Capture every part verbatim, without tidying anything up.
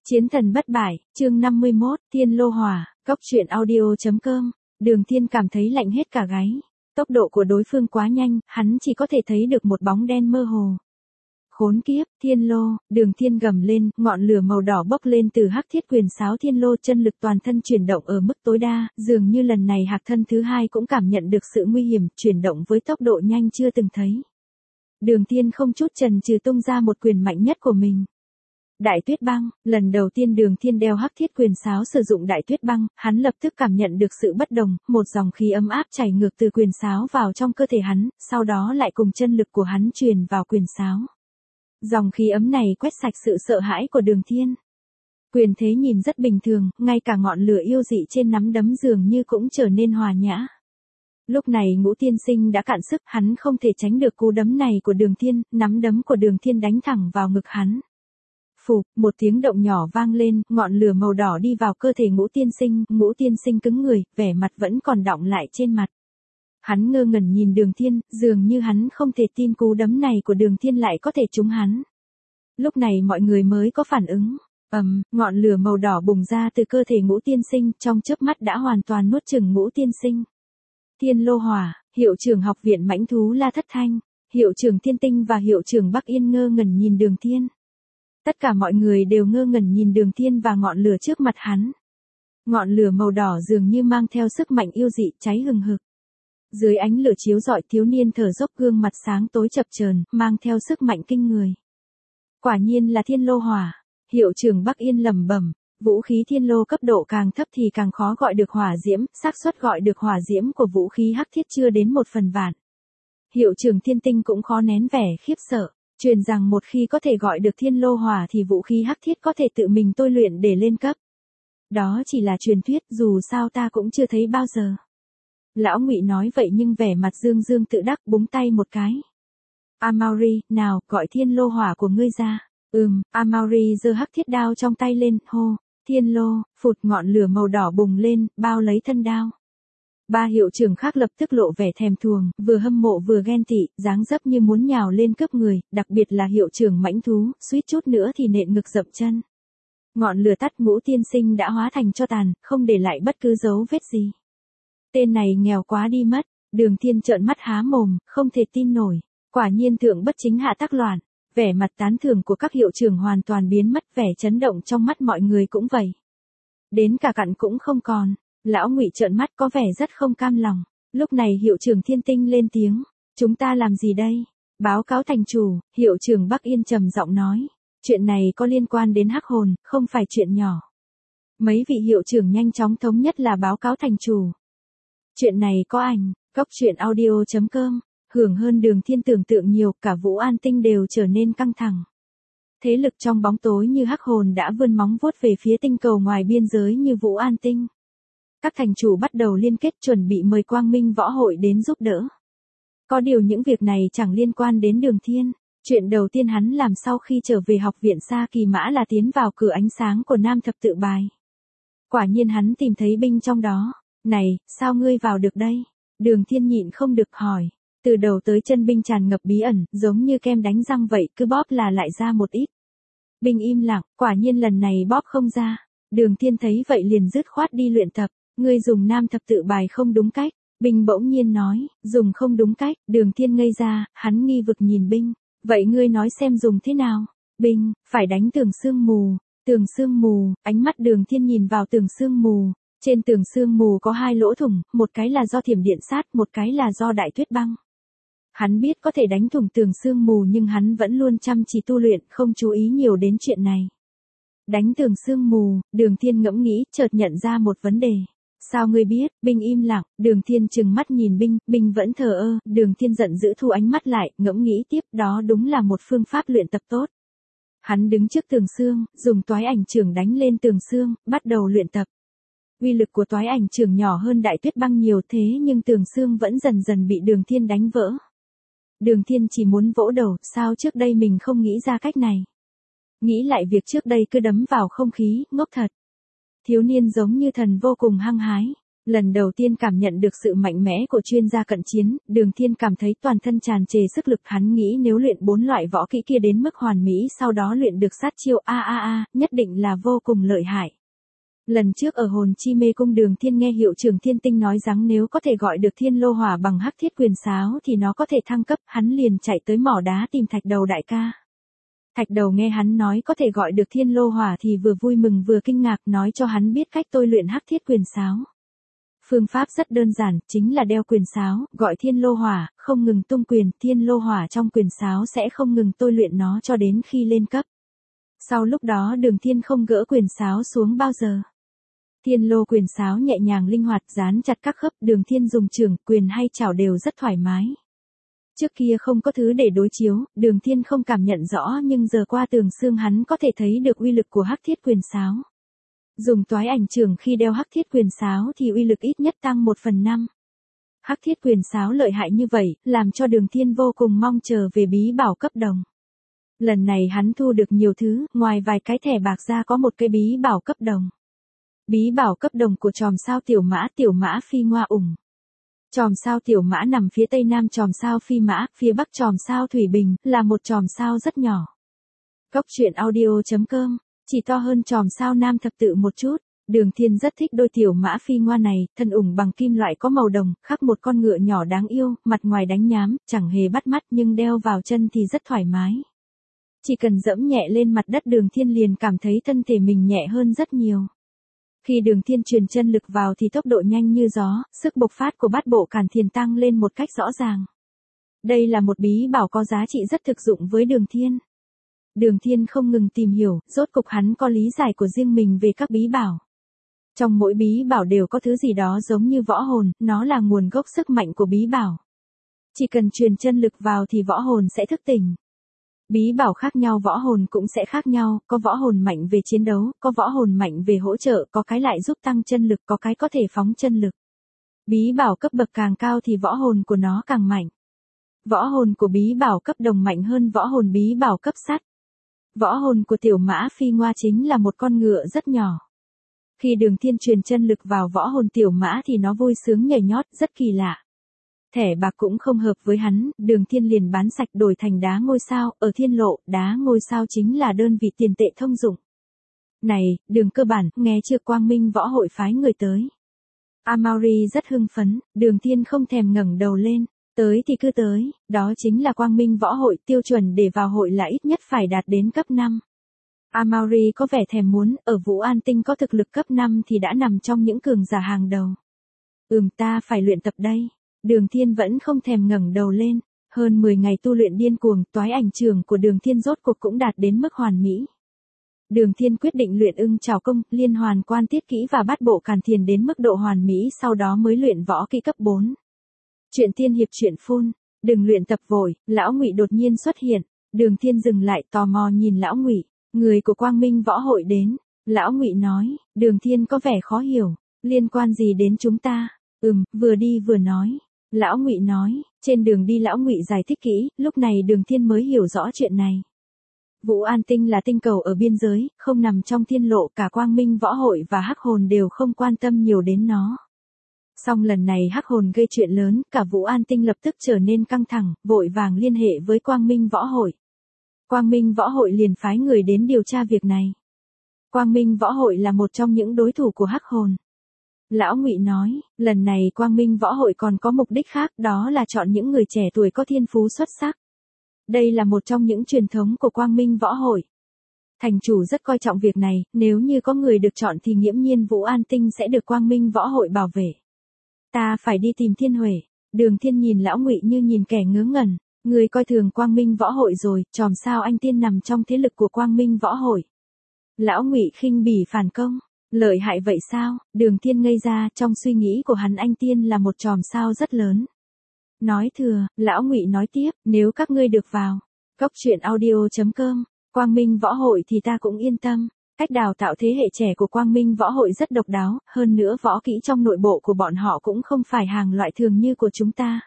Chiến thần bất bại, chương năm mươi mốt, Thiên Lô Hỏa, cốc truyện audio chấm com. Đường Thiên cảm thấy lạnh hết cả gáy. Tốc độ của đối phương quá nhanh, hắn chỉ có thể thấy được một bóng đen mơ hồ. Khốn kiếp, Thiên Lô, Đường Thiên gầm lên, ngọn lửa màu đỏ bốc lên từ hắc thiết quyền sáo Thiên Lô, chân lực toàn thân chuyển động ở mức tối đa, dường như lần này hạc thân thứ hai cũng cảm nhận được sự nguy hiểm, chuyển động với tốc độ nhanh chưa từng thấy. Đường Thiên không chút chần chừ tung ra một quyền mạnh nhất của mình. Đại tuyết băng, lần đầu tiên Đường Thiên đeo hắc thiết quyền sáo sử dụng đại tuyết băng, hắn lập tức cảm nhận được sự bất đồng, một dòng khí ấm áp chảy ngược từ quyền sáo vào trong cơ thể hắn, sau đó lại cùng chân lực của hắn truyền vào quyền sáo. Dòng khí ấm này quét sạch sự sợ hãi của Đường Thiên. Quyền thế nhìn rất bình thường, ngay cả ngọn lửa yêu dị trên nắm đấm dường như cũng trở nên hòa nhã. Lúc này Ngũ Tiên Sinh đã cạn sức, hắn không thể tránh được cú đấm này của Đường Thiên, nắm đấm của Đường Thiên đánh thẳng vào ngực hắn. Phụp, một tiếng động nhỏ vang lên, ngọn lửa màu đỏ đi vào cơ thể Ngũ Tiên Sinh, Ngũ Tiên Sinh cứng người, vẻ mặt vẫn còn đọng lại trên mặt. Hắn ngơ ngẩn nhìn Đường Thiên, dường như hắn không thể tin cú đấm này của Đường Thiên lại có thể trúng hắn. Lúc này mọi người mới có phản ứng. Ầm, um, ngọn lửa màu đỏ bùng ra từ cơ thể Ngũ Tiên Sinh, trong chớp mắt đã hoàn toàn nuốt chửng Ngũ Tiên Sinh. Thiên Lô Hỏa, hiệu trưởng học viện mãnh thú La Thất Thanh, hiệu trưởng Thiên Tinh và hiệu trưởng Bắc Yên ngơ ngẩn nhìn Đường Thiên. Tất cả mọi người đều ngơ ngẩn nhìn Đường Thiên và ngọn lửa trước mặt hắn. Ngọn lửa màu đỏ dường như mang theo sức mạnh yêu dị, cháy hừng hực. Dưới ánh lửa chiếu rọi, thiếu niên thở dốc, gương mặt sáng tối chập chờn, mang theo sức mạnh kinh người. Quả nhiên là Thiên Lô Hỏa, hiệu trưởng Bắc Yên lẩm bẩm, vũ khí Thiên Lô cấp độ càng thấp thì càng khó gọi được hỏa diễm, xác suất gọi được hỏa diễm của vũ khí hắc thiết chưa đến một phần vạn. Hiệu trưởng Thiên Tinh cũng khó nén vẻ khiếp sợ, truyền rằng một khi có thể gọi được Thiên Lô Hỏa thì vũ khí hắc thiết có thể tự mình tôi luyện để lên cấp. Đó chỉ là truyền thuyết, dù sao ta cũng chưa thấy bao giờ. Lão Ngụy nói vậy nhưng vẻ mặt dương dương tự đắc, búng tay một cái. Amauri, nào, gọi Thiên Lô Hỏa của ngươi ra. Ừm, Amauri giơ hắc thiết đao trong tay lên, hô, Thiên Lô, phụt, ngọn lửa màu đỏ bùng lên, bao lấy thân đao. Ba hiệu trưởng khác lập tức lộ vẻ thèm thuồng, vừa hâm mộ vừa ghen tị, dáng dấp như muốn nhào lên cướp người, đặc biệt là hiệu trưởng mãnh thú, suýt chút nữa thì nện ngực dậm chân. Ngọn lửa tắt, Ngũ Tiên Sinh đã hóa thành tro tàn, không để lại bất cứ dấu vết gì. Tên này nghèo quá đi mất, Đường Thiên trợn mắt há mồm, không thể tin nổi, quả nhiên thượng bất chính hạ tắc loạn. Vẻ mặt tán thưởng của các hiệu trưởng hoàn toàn biến mất, vẻ chấn động trong mắt mọi người cũng vậy. Đến cả cặn cũng không còn. Lão Ngụy trợn mắt có vẻ rất không cam lòng. Lúc này hiệu trưởng Thiên Tinh lên tiếng, chúng ta làm gì đây? Báo cáo thành chủ, hiệu trưởng Bắc Yên trầm giọng nói, chuyện này có liên quan đến hắc hồn, không phải chuyện nhỏ. Mấy vị hiệu trưởng nhanh chóng thống nhất là báo cáo thành chủ. Chuyện này có ảnh, cốc truyện audio chấm com. Hưởng hơn Đường Thiên tưởng tượng nhiều, cả Vũ An Tinh đều trở nên căng thẳng. Thế lực trong bóng tối như hắc hồn đã vươn móng vuốt về phía tinh cầu ngoài biên giới như Vũ An Tinh. Các thành chủ bắt đầu liên kết chuẩn bị mời Quang Minh Võ Hội đến giúp đỡ. Có điều những việc này chẳng liên quan đến Đường Thiên. Chuyện đầu tiên hắn làm sau khi trở về học viện Sa Kỳ Mã là tiến vào cửa ánh sáng của Nam Thập Tự Bài. Quả nhiên hắn tìm thấy binh trong đó. Này, sao ngươi vào được đây? Đường Thiên nhịn không được hỏi. Từ đầu tới chân binh tràn ngập bí ẩn, giống như kem đánh răng vậy, cứ bóp là lại ra một ít. Binh im lặng, quả nhiên lần này bóp không ra. Đường Thiên thấy vậy liền dứt khoát đi luyện tập. Ngươi dùng Nam Thập Tự Bài không đúng cách. Binh bỗng nhiên nói, dùng không đúng cách. Đường Thiên ngây ra, hắn nghi vực nhìn binh. Vậy ngươi nói xem dùng thế nào? Binh, phải đánh tường sương mù. Tường sương mù, ánh mắt Đường Thiên nhìn vào tường sương mù. Trên tường sương mù có hai lỗ thủng, một cái là do thiểm điện sát, một cái là do đại tuyết băng. Hắn biết có thể đánh thủng tường sương mù nhưng hắn vẫn luôn chăm chỉ tu luyện, không chú ý nhiều đến chuyện này. Đánh tường sương mù, Đường Thiên ngẫm nghĩ, chợt nhận ra một vấn đề. Sao ngươi biết? Binh im lặng, Đường Thiên trừng mắt nhìn binh, binh vẫn thờ ơ, Đường Thiên giận dữ thu ánh mắt lại, ngẫm nghĩ tiếp, đó đúng là một phương pháp luyện tập tốt. Hắn đứng trước tường sương, dùng toái ảnh chưởng đánh lên tường sương, bắt đầu luyện tập. Uy lực của toái ảnh chưởng nhỏ hơn đại tuyết băng nhiều thế nhưng tường sương vẫn dần dần bị Đường Thiên đánh vỡ. Đường Thiên chỉ muốn vỗ đầu, sao trước đây mình không nghĩ ra cách này. Nghĩ lại việc trước đây cứ đấm vào không khí, ngốc thật. Thiếu niên giống như thần vô cùng hăng hái. Lần đầu tiên cảm nhận được sự mạnh mẽ của chuyên gia cận chiến, Đường Thiên cảm thấy toàn thân tràn trề sức lực, hắn nghĩ nếu luyện bốn loại võ kỹ kia đến mức hoàn mỹ sau đó luyện được sát chiêu a a a, nhất định là vô cùng lợi hại. Lần trước ở hồn chi mê cung Đường Thiên nghe hiệu trưởng Thiên Tinh nói rằng nếu có thể gọi được thiên lô hỏa bằng hắc thiết quyền sáo thì nó có thể thăng cấp, hắn liền chạy tới mỏ đá tìm Thạch Đầu đại ca. Thạch Đầu nghe hắn nói có thể gọi được thiên lô hỏa thì vừa vui mừng vừa kinh ngạc, nói cho hắn biết cách tôi luyện hắc thiết quyền sáo. Phương pháp rất đơn giản, chính là đeo quyền sáo, gọi thiên lô hỏa, không ngừng tung quyền, thiên lô hỏa trong quyền sáo sẽ không ngừng tôi luyện nó cho đến khi lên cấp. Sau lúc đó Đường Thiên không gỡ quyền sáo xuống bao giờ. Thiên lô quyền sáo nhẹ nhàng linh hoạt, dán chặt các khớp, Đường Thiên dùng chưởng, quyền hay chảo đều rất thoải mái. Trước kia không có thứ để đối chiếu, Đường Thiên không cảm nhận rõ nhưng giờ qua tường xương hắn có thể thấy được uy lực của hắc thiết quyền sáo. Dùng toái ảnh chưởng khi đeo hắc thiết quyền sáo thì uy lực ít nhất tăng một phần năm. Hắc thiết quyền sáo lợi hại như vậy, làm cho Đường Thiên vô cùng mong chờ về bí bảo cấp đồng. Lần này hắn thu được nhiều thứ, ngoài vài cái thẻ bạc ra có một cái bí bảo cấp đồng. Bí bảo cấp đồng của chòm sao tiểu mã, tiểu mã phi ngoa ủng. Chòm sao tiểu mã nằm phía tây nam chòm sao phi mã, phía bắc chòm sao thủy bình, là một chòm sao rất nhỏ. Cốc truyện audio chấm com, chỉ to hơn chòm sao nam thập tự một chút. Đường Thiên rất thích đôi tiểu mã phi ngoa này, thân ủng bằng kim loại có màu đồng, khắc một con ngựa nhỏ đáng yêu, mặt ngoài đánh nhám, chẳng hề bắt mắt nhưng đeo vào chân thì rất thoải mái. Chỉ cần dẫm nhẹ lên mặt đất Đường Thiên liền cảm thấy thân thể mình nhẹ hơn rất nhiều. Khi Đường Thiên truyền chân lực vào thì tốc độ nhanh như gió, sức bộc phát của bát bộ càn thiền tăng lên một cách rõ ràng. Đây là một bí bảo có giá trị rất thực dụng với Đường Thiên. Đường Thiên không ngừng tìm hiểu, rốt cục hắn có lý giải của riêng mình về các bí bảo. Trong mỗi bí bảo đều có thứ gì đó giống như võ hồn, nó là nguồn gốc sức mạnh của bí bảo. Chỉ cần truyền chân lực vào thì võ hồn sẽ thức tỉnh. Bí bảo khác nhau võ hồn cũng sẽ khác nhau, có võ hồn mạnh về chiến đấu, có võ hồn mạnh về hỗ trợ, có cái lại giúp tăng chân lực, có cái có thể phóng chân lực. Bí bảo cấp bậc càng cao thì võ hồn của nó càng mạnh. Võ hồn của bí bảo cấp đồng mạnh hơn võ hồn bí bảo cấp sắt. Võ hồn của tiểu mã phi ngoa chính là một con ngựa rất nhỏ. Khi Đường Thiên truyền chân lực vào võ hồn tiểu mã thì nó vui sướng nhảy nhót, rất kỳ lạ. Thẻ bạc cũng không hợp với hắn, Đường Thiên liền bán sạch đổi thành đá ngôi sao, ở thiên lộ, đá ngôi sao chính là đơn vị tiền tệ thông dụng. Này, Đường cơ bản, nghe chưa, Quang Minh võ hội phái người tới. Amaury rất hưng phấn, Đường Thiên không thèm ngẩng đầu lên, tới thì cứ tới, đó chính là Quang Minh võ hội, tiêu chuẩn để vào hội là ít nhất phải đạt đến cấp năm. Amaury có vẻ thèm muốn, ở Vũ An Tinh có thực lực cấp năm thì đã nằm trong những cường giả hàng đầu. Ừm, ta phải luyện tập đây. Đường Thiên vẫn không thèm ngẩng đầu lên, hơn mười ngày tu luyện điên cuồng, toái ảnh chưởng của Đường Thiên rốt cuộc cũng đạt đến mức hoàn mỹ. Đường Thiên quyết định luyện ưng trảo công, liên hoàn quan tiết kỹ và bát bộ càn thiền đến mức độ hoàn mỹ, sau đó mới luyện võ kỹ cấp bốn. Chuyện tiên hiệp truyện full, đừng luyện tập vội, lão Ngụy đột nhiên xuất hiện, Đường Thiên dừng lại tò mò nhìn lão Ngụy, người của Quang Minh võ hội đến. Lão Ngụy nói, Đường Thiên có vẻ khó hiểu, liên quan gì đến chúng ta? Ừm, vừa đi vừa nói. Lão Ngụy nói, trên đường đi lão Ngụy giải thích kỹ, lúc này Đường Thiên mới hiểu rõ chuyện này. Vũ An Tinh là tinh cầu ở biên giới, không nằm trong thiên lộ, cả Quang Minh võ hội và Hắc Hồn đều không quan tâm nhiều đến nó. Song lần này Hắc Hồn gây chuyện lớn, cả Vũ An Tinh lập tức trở nên căng thẳng, vội vàng liên hệ với Quang Minh võ hội. Quang Minh võ hội liền phái người đến điều tra việc này. Quang Minh võ hội là một trong những đối thủ của Hắc Hồn. Lão Ngụy nói, lần này Quang Minh võ hội còn có mục đích khác, đó là chọn những người trẻ tuổi có thiên phú xuất sắc. Đây là một trong những truyền thống của Quang Minh võ hội. Thành chủ rất coi trọng việc này, nếu như có người được chọn thì nghiễm nhiên Vũ An Tinh sẽ được Quang Minh võ hội bảo vệ. Ta phải đi tìm Thiên Huệ. Đường Thiên nhìn lão Ngụy như nhìn kẻ ngớ ngẩn, người coi thường Quang Minh võ hội rồi, chòm sao anh tiên nằm trong thế lực của Quang Minh võ hội. Lão Ngụy khinh bỉ phản công. Lợi hại vậy sao? Đường Thiên ngây ra, trong suy nghĩ của hắn anh tiên là một chòm sao rất lớn. Nói thừa, lão Ngụy nói tiếp, nếu các ngươi được vào cốc truyện audio chấm com, Quang Minh võ hội thì ta cũng yên tâm. Cách đào tạo thế hệ trẻ của Quang Minh võ hội rất độc đáo, hơn nữa võ kỹ trong nội bộ của bọn họ cũng không phải hàng loại thường như của chúng ta.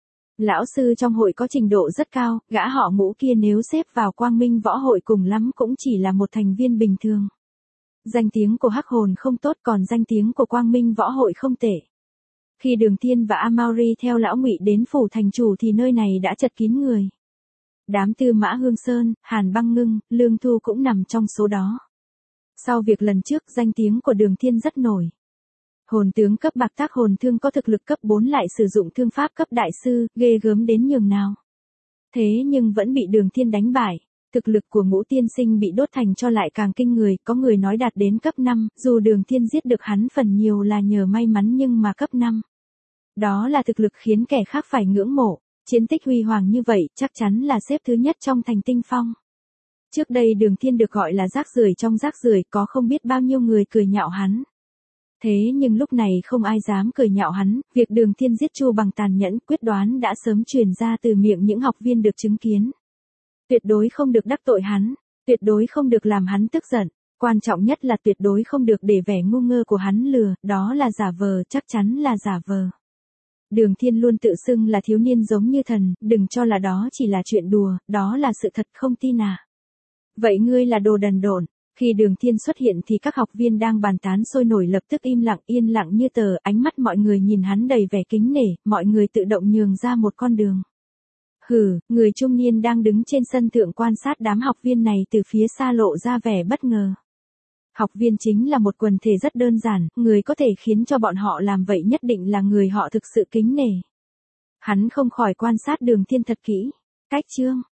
Lão sư trong hội có trình độ rất cao, gã họ Ngũ kia nếu xếp vào Quang Minh võ hội cùng lắm cũng chỉ là một thành viên bình thường. Danh tiếng của Hắc Hồn không tốt, còn danh tiếng của Quang Minh võ hội không tệ. Khi Đường Thiên và Amauri theo lão Ngụy đến phủ thành chủ thì nơi này đã chật kín người. Đám Tư Mã Hương Sơn, Hàn Băng Ngưng, Lương Thu cũng nằm trong số đó. Sau việc lần trước, danh tiếng của Đường Thiên rất nổi. Hồn tướng cấp bạc tác hồn thương có thực lực cấp bốn lại sử dụng thương pháp cấp đại sư, ghê gớm đến nhường nào. Thế nhưng vẫn bị Đường Thiên đánh bại. Thực lực của Ngũ Tiên Sinh bị đốt thành tro lại càng kinh người, có người nói đạt đến cấp năm, dù Đường Thiên giết được hắn phần nhiều là nhờ may mắn nhưng mà cấp năm. Đó là thực lực khiến kẻ khác phải ngưỡng mộ, chiến tích huy hoàng như vậy chắc chắn là xếp thứ nhất trong thành Tinh Phong. Trước đây Đường Thiên được gọi là rác rưởi trong rác rưởi, có không biết bao nhiêu người cười nhạo hắn. Thế nhưng lúc này không ai dám cười nhạo hắn, việc Đường Thiên giết Chu bằng tàn nhẫn quyết đoán đã sớm truyền ra từ miệng những học viên được chứng kiến. Tuyệt đối không được đắc tội hắn, tuyệt đối không được làm hắn tức giận, quan trọng nhất là tuyệt đối không được để vẻ ngu ngơ của hắn lừa, đó là giả vờ, chắc chắn là giả vờ. Đường Thiên luôn tự xưng là thiếu niên giống như thần, đừng cho là đó chỉ là chuyện đùa, đó là sự thật, không tin à. Vậy ngươi là đồ đần độn. Khi Đường Thiên xuất hiện thì các học viên đang bàn tán sôi nổi lập tức im lặng, yên lặng như tờ, ánh mắt mọi người nhìn hắn đầy vẻ kính nể, mọi người tự động nhường ra một con đường. Hừ, người trung niên đang đứng trên sân thượng quan sát đám học viên này từ phía xa lộ ra vẻ bất ngờ. Học viên chính là một quần thể rất đơn giản, người có thể khiến cho bọn họ làm vậy nhất định là người họ thực sự kính nể. Hắn không khỏi quan sát Đường Thiên thật kỹ. Cách chương